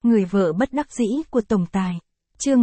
Người vợ bất đắc dĩ của tổng tài. Chương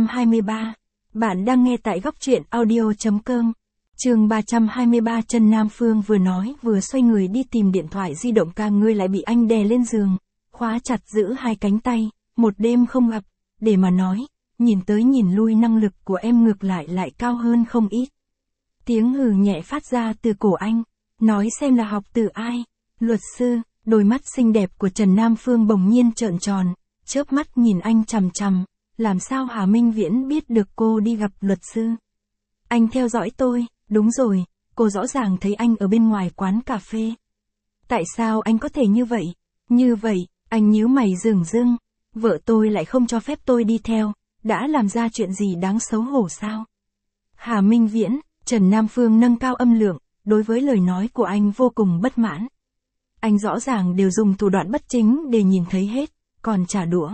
323. Bạn đang nghe tại góc truyện audio.com. Chương 323. Trần Nam Phương vừa nói vừa xoay người đi tìm điện thoại di động, cả người lại bị anh đè lên giường, khóa chặt giữ hai cánh tay, một đêm không gặp, để mà nói, nhìn tới nhìn lui năng lực của em ngược lại cao hơn không ít. Tiếng hừ nhẹ phát ra từ cổ anh, nói xem là học từ ai. Luật sư. Đôi mắt xinh đẹp của Trần Nam Phương bỗng nhiên trợn tròn, chớp mắt nhìn anh chằm chằm, làm sao Hà Minh Viễn biết được cô đi gặp luật sư? Anh theo dõi tôi, đúng rồi, cô rõ ràng thấy anh ở bên ngoài quán cà phê. Tại sao anh có thể như vậy? Như vậy, anh nhíu mày rừng rưng, vợ tôi lại không cho phép tôi đi theo, đã làm ra chuyện gì đáng xấu hổ sao? Hà Minh Viễn, Trần Nam Phương nâng cao âm lượng, đối với lời nói của anh vô cùng bất mãn. Anh rõ ràng đều dùng thủ đoạn bất chính để nhìn thấy hết, còn trả đũa.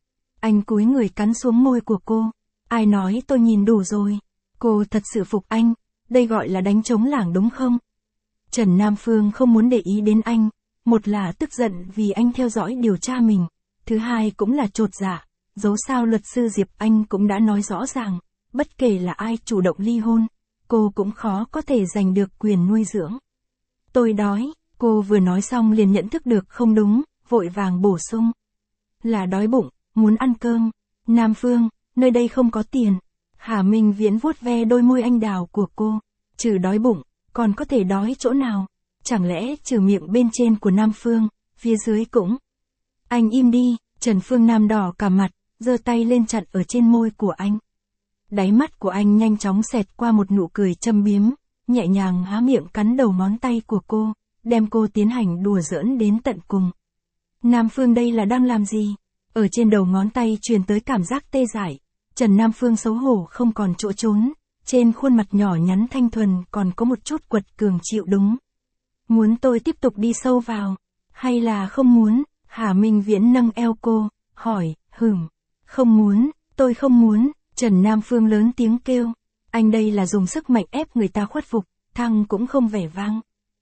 Anh cúi người cắn xuống môi của cô. Ai nói tôi nhìn đủ rồi? Cô thật sự phục anh, đây gọi là đánh trống lảng đúng không? Trần Nam Phương không muốn để ý đến anh, một là tức giận vì anh theo dõi điều tra mình, thứ hai cũng là chột dạ, dẫu sao luật sư Diệp Anh cũng đã nói rõ ràng, bất kể là ai chủ động ly hôn, cô cũng khó có thể giành được quyền nuôi dưỡng. Tôi đói. Cô vừa nói xong liền nhận thức được không đúng, vội vàng bổ sung. Là đói bụng, muốn ăn cơm. Nam Phương, nơi đây không có tiền. Hà Minh Viễn vuốt ve đôi môi anh đào của cô. Trừ đói bụng, còn có thể đói chỗ nào? Chẳng lẽ trừ miệng bên trên của Nam Phương, phía dưới cũng. Anh im đi, Trần Phương Nam đỏ cả mặt, giơ tay lên chặn ở trên môi của anh. Đáy mắt của anh nhanh chóng xẹt qua một nụ cười châm biếm, nhẹ nhàng há miệng cắn đầu ngón tay của cô, đem cô tiến hành đùa giỡn đến tận cùng. Nam Phương đây là đang làm gì? Ở trên đầu ngón tay truyền tới cảm giác tê dại, Trần Nam Phương xấu hổ không còn chỗ trốn, trên khuôn mặt nhỏ nhắn thanh thuần còn có một chút quật cường chịu đúng. Muốn tôi tiếp tục đi sâu vào, hay là không muốn? Hà Minh Viễn nâng eo cô, hỏi, không muốn, tôi không muốn, Trần Nam Phương lớn tiếng kêu, anh đây là dùng sức mạnh ép người ta khuất phục, thăng cũng không vẻ vang.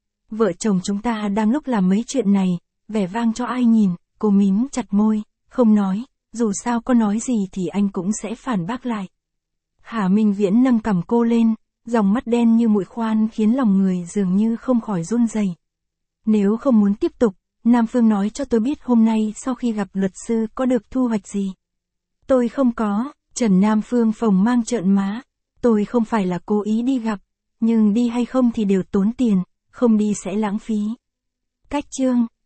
Vợ chồng chúng ta đang lúc làm mấy chuyện này, vẻ vang cho ai nhìn, cô mím chặt môi, không nói, dù sao có nói gì thì anh cũng sẽ phản bác lại. Hà Minh Viễn nâng cằm cô lên, dòng mắt đen như muội khoan khiến lòng người dường như không khỏi run rẩy. Nếu không muốn tiếp tục, Nam Phương nói cho tôi biết hôm nay sau khi gặp luật sư có được thu hoạch gì. Tôi không có, Trần Nam Phương phồng mang trợn má, tôi không phải là cố ý đi gặp, nhưng đi hay không thì đều tốn tiền. Không đi sẽ lãng phí. Cách chương.